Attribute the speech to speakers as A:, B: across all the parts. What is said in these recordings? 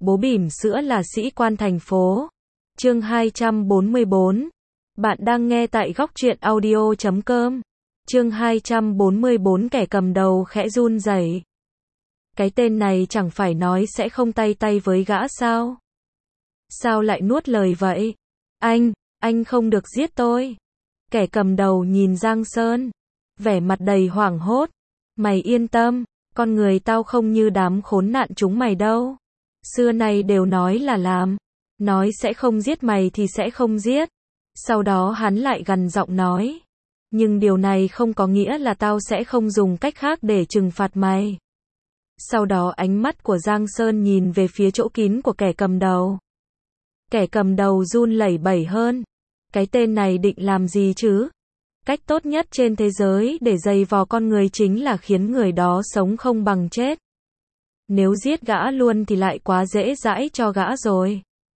A: Bố bỉm sữa là sĩ quan thành phố. Chương 244. Bạn đang nghe tại góc truyện audio.com. Chương 244 kẻ cầm đầu khẽ run rẩy. Cái tên này chẳng phải nói sẽ không tay tay với gã sao? Sao lại nuốt lời vậy? Anh không được giết tôi. Kẻ cầm đầu nhìn Giang Sơn, vẻ mặt đầy hoảng hốt. Mày yên tâm, con người tao không như đám khốn nạn chúng mày đâu. Xưa nay đều nói là làm, nói sẽ không giết mày thì sẽ không giết. Sau đó hắn lại gằn giọng nói, nhưng điều này không có nghĩa là tao sẽ không dùng cách khác để trừng phạt mày. Sau đó ánh mắt của Giang Sơn nhìn về phía chỗ kín của kẻ cầm đầu. Kẻ cầm đầu run lẩy bẩy hơn. Cái tên này định làm gì chứ? Cách tốt nhất trên thế giới để giày vò con người chính là khiến người đó sống không bằng chết. Nếu giết gã luôn thì lại quá dễ dãi cho gã rồi.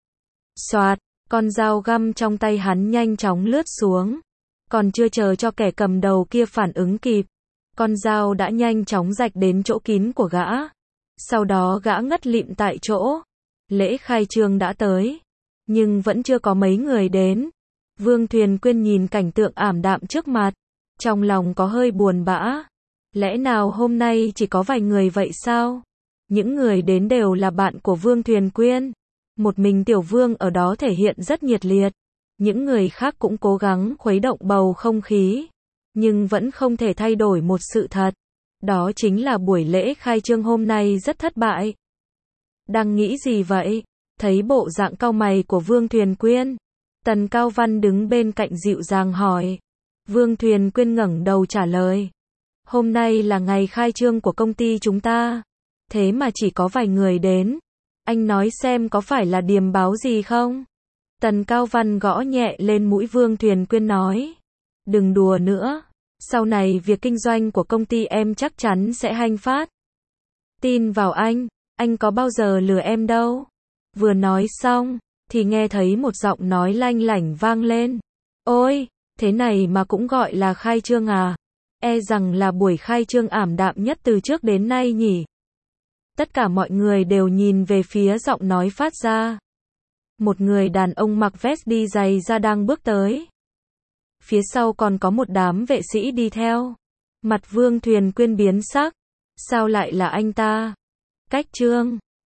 A: Soạt, con dao găm trong tay hắn nhanh chóng lướt xuống. Còn chưa chờ cho kẻ cầm đầu kia phản ứng kịp, con dao đã nhanh chóng rạch đến chỗ kín của gã. Sau đó gã ngất lịm tại chỗ. Lễ khai trương đã tới, nhưng vẫn chưa có mấy người đến. Vương Thuyền Quyên nhìn cảnh tượng ảm đạm trước mặt, trong lòng có hơi buồn bã. Lẽ nào hôm nay chỉ có vài người vậy sao? Những người đến đều là bạn của Vương Thuyền Quyên. Một mình Tiểu Vương ở đó thể hiện rất nhiệt liệt. Những người khác cũng cố gắng khuấy động bầu không khí, nhưng vẫn không thể thay đổi một sự thật. Đó chính là buổi lễ khai trương hôm nay rất thất bại. Đang nghĩ gì vậy? Thấy bộ dạng cau mày của Vương Thuyền Quyên, Tần Cao Văn đứng bên cạnh dịu dàng hỏi. Vương Thuyền Quyên ngẩng đầu trả lời. Hôm nay là ngày khai trương của công ty chúng ta. Thế mà chỉ có vài người đến. Anh nói xem có phải là điềm báo gì không? Tần Cao Văn gõ nhẹ lên mũi Vương Thuyền Quyên nói. Đừng đùa nữa. Sau này việc kinh doanh của công ty em chắc chắn sẽ hanh phát. Tin vào anh có bao giờ lừa em đâu. Vừa nói xong, thì nghe thấy một giọng nói lanh lảnh vang lên. Ôi, thế này mà cũng gọi là khai trương à? E rằng là buổi khai trương ảm đạm nhất từ trước đến nay nhỉ? Tất cả mọi người đều nhìn về phía giọng nói phát ra. Một người đàn ông mặc vest đi giày da đang bước tới. Phía sau còn có một đám vệ sĩ đi theo. Mặt Vương Thuyền Quyên biến sắc. Sao lại là anh ta? Cách trương.